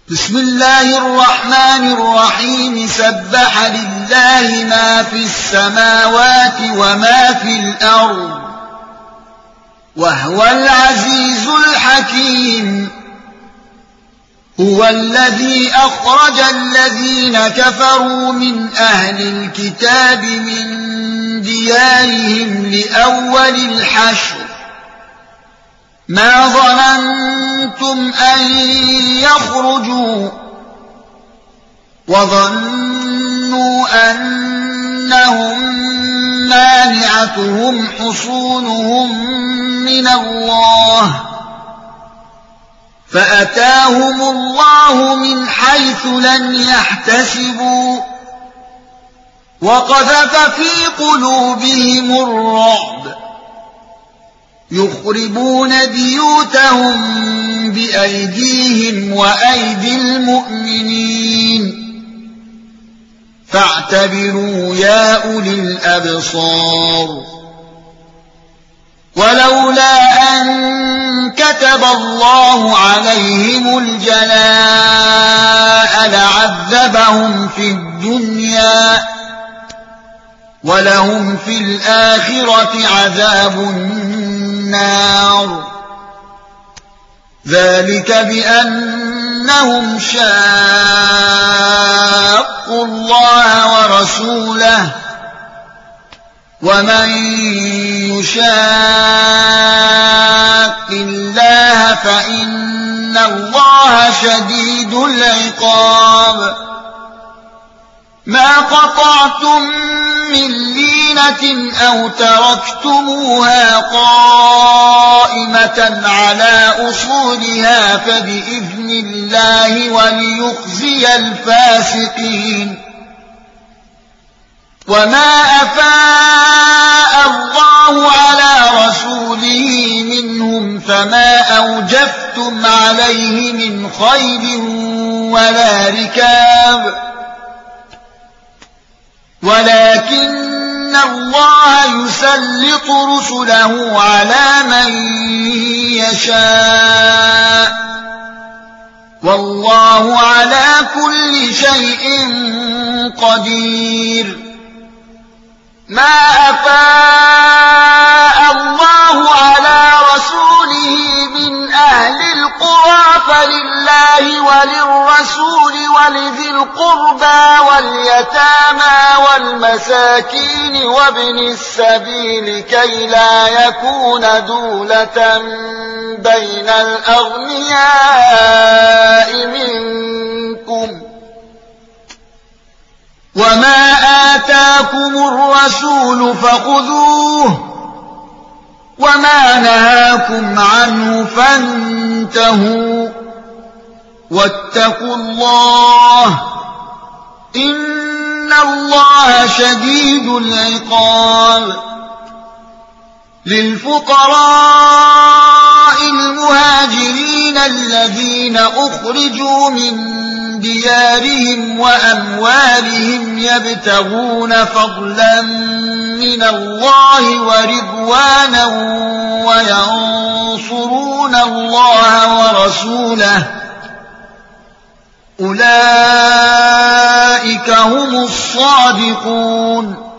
بسم الله الرحمن الرحيم سبح لله ما في السماوات وما في الأرض وهو العزيز الحكيم هو الذي أخرج الذين كفروا من أهل الكتاب من ديارهم لأول الحشر ما ظننتم أن يخرجوا وظنوا أنهم مانعتهم حصونهم من الله فأتاهم الله من حيث لم يحتسبوا وقذف في قلوبهم الرعب يخربون بيوتهم بأيديهم وأيدي المؤمنين فاعتبروا يا أولي الأبصار ولولا أن كتب الله عليهم الجلاء لعذبهم في الدنيا ولهم في الآخرة عذاب النار ذلك بأنهم شاقوا الله ورسوله ومن يشاق الله فإن الله شديد العقاب ما قطعتم من لينة أو تركتموها قائمة على أصولها فبإذن الله وليخزي الفاسقين وما أفاء الله على رسوله منهم فما أوجفتم عليه من خيل ولا ركاب ولكن الله يسلط رسله على من يشاء والله على كل شيء قدير ما أفاء الله على رسوله من أهل القرى فلله وللرسول ولذي القربى واليتامى والمساكين وابن السبيل كي لا يكون دولة بين الأغنياء منكم وما آتاكم الرسول فخذوه وما نهاكم عنه فانتهوا واتقوا الله إن الله شديد العقاب للفقراء المهاجرين الذين أخرجوا من ديارهم وأموالهم يبتغون فضلا من الله ورضوانا وينصرون الله ورسوله أولئك هم الصادقون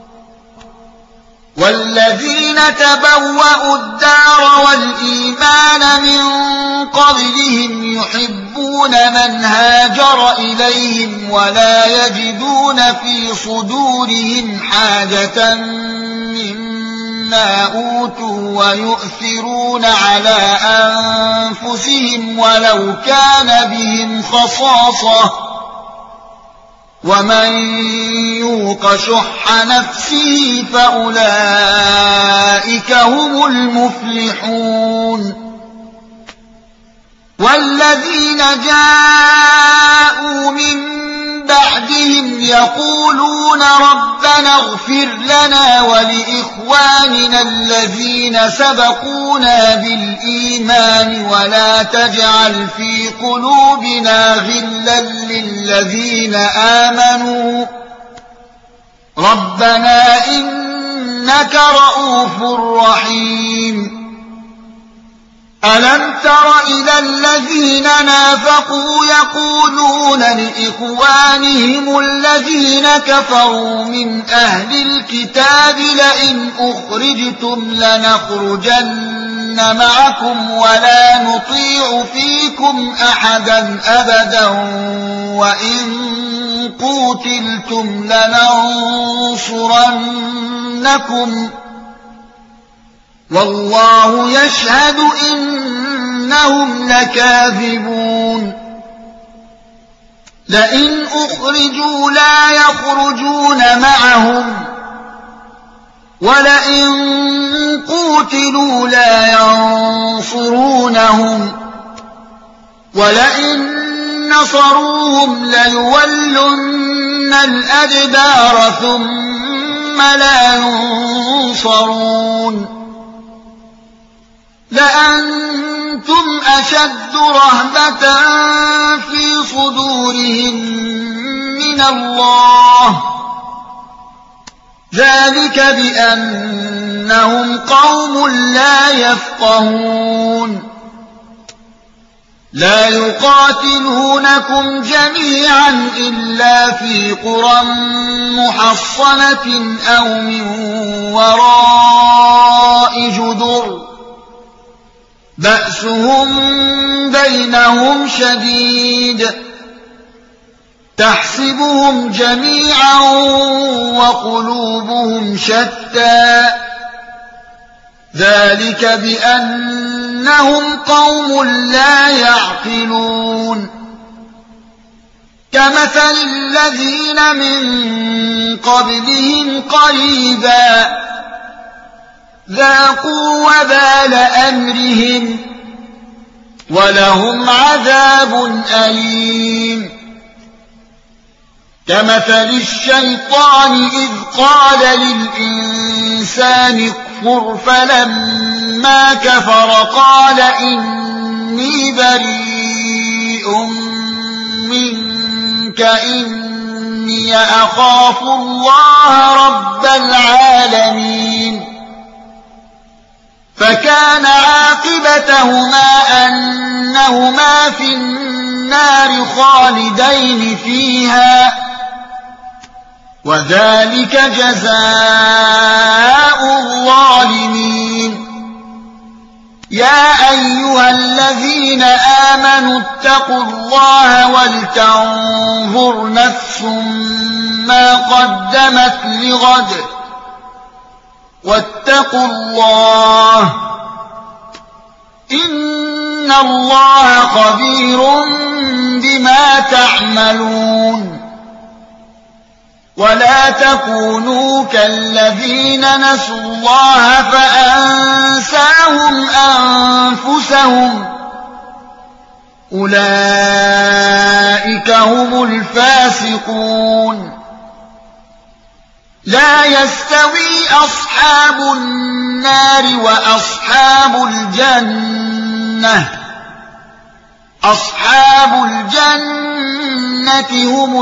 والذين تبوأوا الدار والإيمان من قبلهم يحبون من هاجر إليهم ولا يجدون في صدورهم حاجة مما أوتوا ويؤثرون على أنفسهم ولو كان بهم خصاصة ومن يوق شح نفسه فأولئك هم المفلحون والذين جاءوا من بعدهم يقولون ربنا اغفر لنا ولإخواننا الذين سبقونا بالإيمان ولا تجعل في قلوبنا غلا للذين آمنوا ربنا إنك رؤوف رحيم ألم تر إلى الذين نافقوا نافقوا يقولون لإخوانهم الذين كفروا من أهل الكتاب لئن أخرجتم لنخرجن معكم ولا نطيع فيكم أحدا أبدا وإن قوتلتم لننصرنكم والله يشهد إنهم لكاذبون لئن أخرجوا لا يخرجون معهم ولئن قوتلوا لا ينصرونهم ولئن نصروهم ليولن الأدبار ثم لا ينصرون لأنتم أشد رهبة في صدورهم من الله ذلك بأنهم قوم لا يفقهون لا يقاتلونكم جميعا إلا في قرى محصنة أو من وراء جدر بأسهم بينهم شديد تحسبهم جميعا وقلوبهم شتى ذلك بأنهم قوم لا يعقلون كمثل الذين من قبلهم قريبا ذاقوا وبال أمرهم ولهم عذاب أليم كمثل الشيطان إذ قال للإنسان اكفر فلما كفر قال إني بريء منك إني أخاف الله رب العالمين فكان عاقبتهما أنهما في النار خالدين فيها وذلك جزاء الظالمين يا أيها الذين آمنوا اتقوا الله ولتنظر نفس ما قدمت لغد واتقوا الله إن الله خبير بما تعملون ولا تكونوا كالذين نسوا الله فأنساهم أنفسهم أولئك هم الفاسقون لا يستوي أصحاب النار وأصحاب الجنة أصحاب الجنة هم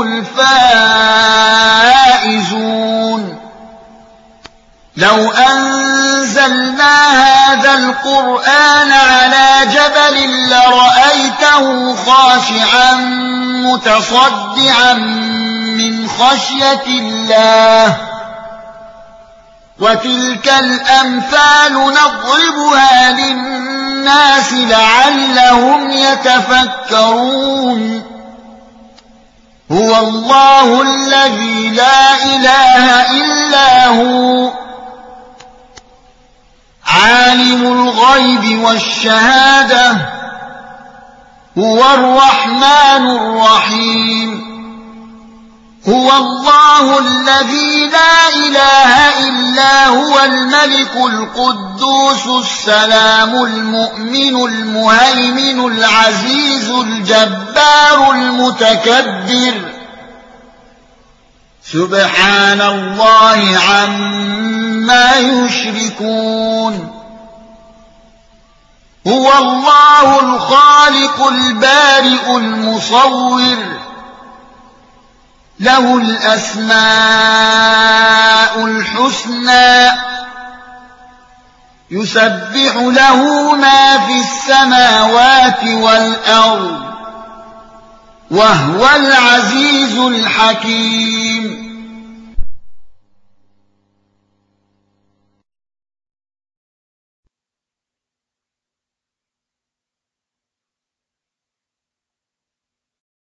الفائزون لو أنزلنا هذا القرآن على جبل لرأيته خاشعا متصدعا من خشية الله وتلك الأمثال نضربها للناس لعلهم يتفكرون هو الله الذي لا إله إلا هو عالم الغيب والشهادة هو الرحمن الرحيم هو الله الذي لا إله إلا هو الملك القدوس السلام المؤمن المهيمن العزيز الجبار المتكبر سبحان الله عما يشركون هو الله الخالق البارئ المصور له الأسماء الحسنى يسبح له ما في السماوات والأرض وهو العزيز الحكيم